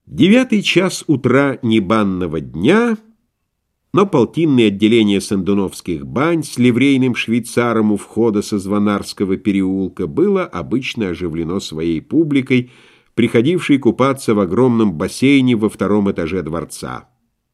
9 час утра небанного дня, но полтинное отделение сандуновских бань с ливрейным швейцаром у входа со Звонарского переулка было обычно оживлено своей публикой, приходившей купаться в огромном бассейне во втором этаже дворца.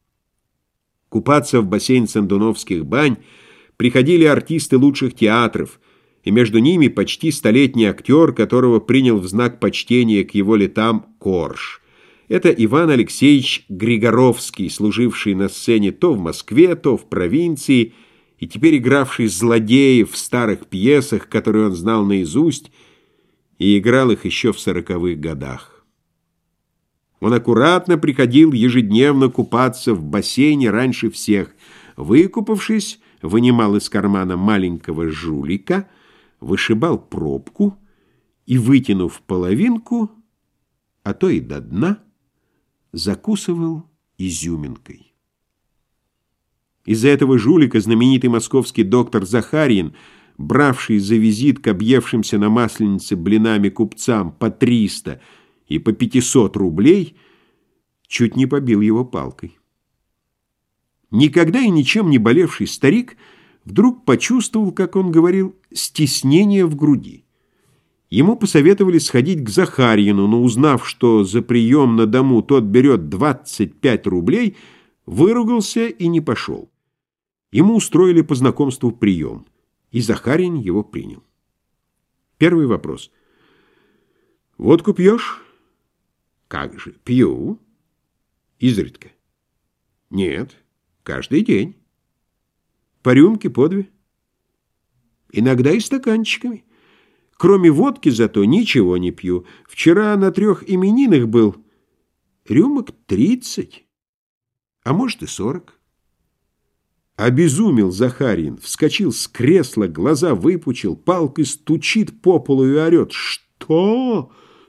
Купаться в бассейн сандуновских бань приходили артисты лучших театров, и между ними почти столетний актер, которого принял в знак почтения к его летам Корж. Это Иван Алексеевич Григоровский, служивший на сцене то в Москве, то в провинции, и теперь игравший злодеев в старых пьесах, которые он знал наизусть, и играл их еще в 40-х годах. Он аккуратно приходил ежедневно купаться в бассейне раньше всех. Выкупавшись, вынимал из кармана маленького жулика, вышибал пробку и, вытянув половинку, а то и до дна, закусывал изюминкой. Из-за этого жулика знаменитый московский доктор Захарьин, бравший за визит к объевшимся на Масленице блинами купцам по 300 и по 500 рублей, чуть не побил его палкой. Никогда и ничем не болевший старик вдруг почувствовал, как он говорил, стеснение в груди. Ему посоветовали сходить к Захарьину, но, узнав, что за прием на дому тот берет 25 рублей, выругался и не пошел. Ему устроили по знакомству прием, и Захарьин его принял. Первый вопрос. «Водку пьешь?» «Как же, пью». «Изредка?» «Нет, каждый день». «По рюмке, по две?» «Иногда и стаканчиками. Кроме водки зато ничего не пью. Вчера на 3 именинах был. Рюмок 30, а может и 40. Обезумел Захарьин, вскочил с кресла, глаза выпучил, палкой стучит по полу и орет. Что?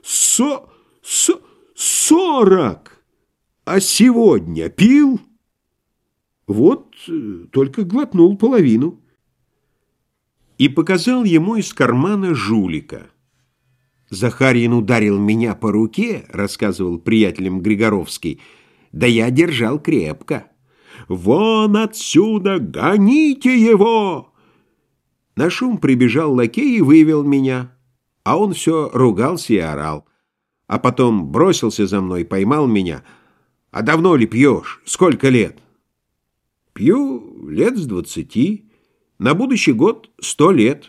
40! А сегодня пил? Вот только глотнул половину. И показал ему из кармана жулика. «Захарьин ударил меня по руке», — рассказывал приятелям Григоровский, «да я держал крепко. Вон отсюда, гоните его!» На шум прибежал лакей и вывел меня, а он все ругался и орал. А потом бросился за мной, поймал меня. «А давно ли пьешь? Сколько лет?» «Пью лет с 20. На будущий год 100 лет».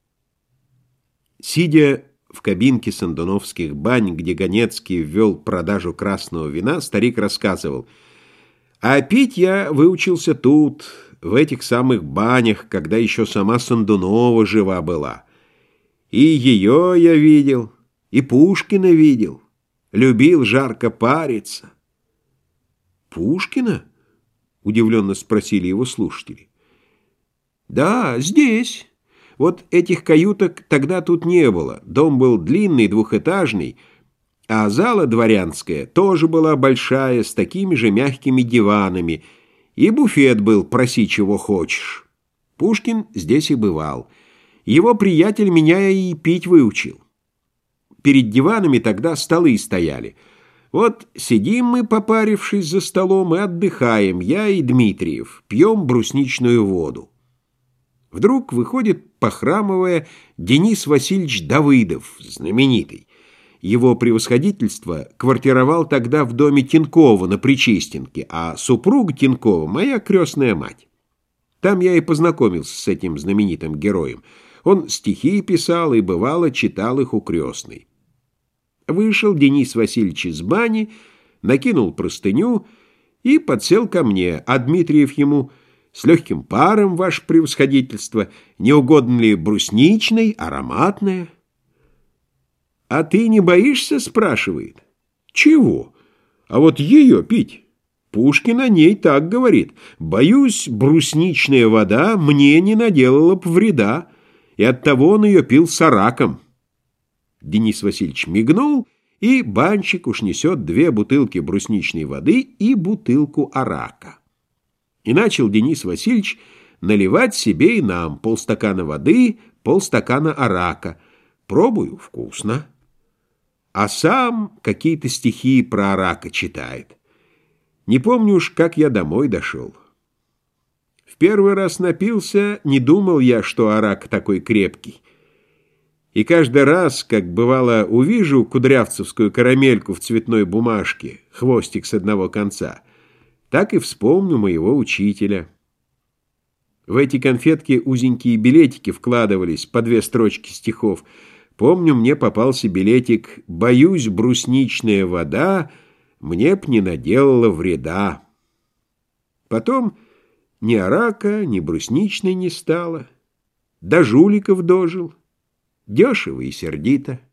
Сидя в кабинке сандуновских бань, где Ганецкий ввел продажу красного вина, старик рассказывал: «А пить я выучился тут, в этих самых банях, когда еще сама Сандунова жива была. И ее я видел, и Пушкина видел. Любил жарко париться». «Пушкина?» — удивленно спросили его слушатели. «Да, здесь. Вот этих каюток тогда тут не было. Дом был длинный, двухэтажный, а зала дворянская тоже была большая, с такими же мягкими диванами, и буфет был «проси, чего хочешь». Пушкин здесь и бывал. Его приятель меня и пить выучил. Перед диванами тогда столы стояли. Вот сидим мы, попарившись за столом, и отдыхаем, я и Дмитриев, пьем брусничную воду. Вдруг выходит, похрамывая, Денис Васильевич Давыдов, знаменитый. Его превосходительство квартировал тогда в доме Тинькова на Причистенке, а супруга Тинькова — моя крестная мать. Там я и познакомился с этим знаменитым героем. Он стихи писал и, бывало, читал их у крестной. Вышел Денис Васильевич из бани, накинул простыню и подсел ко мне, а Дмитриев ему: «С легким паром, ваше превосходительство, не угодно ли брусничной, ароматная?» «А ты не боишься?» — спрашивает. «Чего? А вот ее пить. Пушкин о ней так говорит: боюсь, брусничная вода мне не наделала б вреда, и оттого он ее пил с араком». Денис Васильевич мигнул, и банщик уж несет 2 бутылки брусничной воды и бутылку арака. И начал Денис Васильевич наливать себе и нам полстакана воды, полстакана арака. Пробую — вкусно. а сам какие-то стихи про арака читает. Не помню уж, как я домой дошел. В первый раз напился, не думал я, что арак такой крепкий. И каждый раз, как бывало, увижу кудрявцевскую карамельку в цветной бумажке, хвостик с одного конца, так и вспомню моего учителя. В эти конфетки узенькие билетики вкладывались, по 2 строчки стихов. Помню, мне попался билетик «Боюсь, брусничная вода мне б не наделала вреда». Потом ни арака, ни брусничной не стало, до жуликов дожил, дешево и сердито.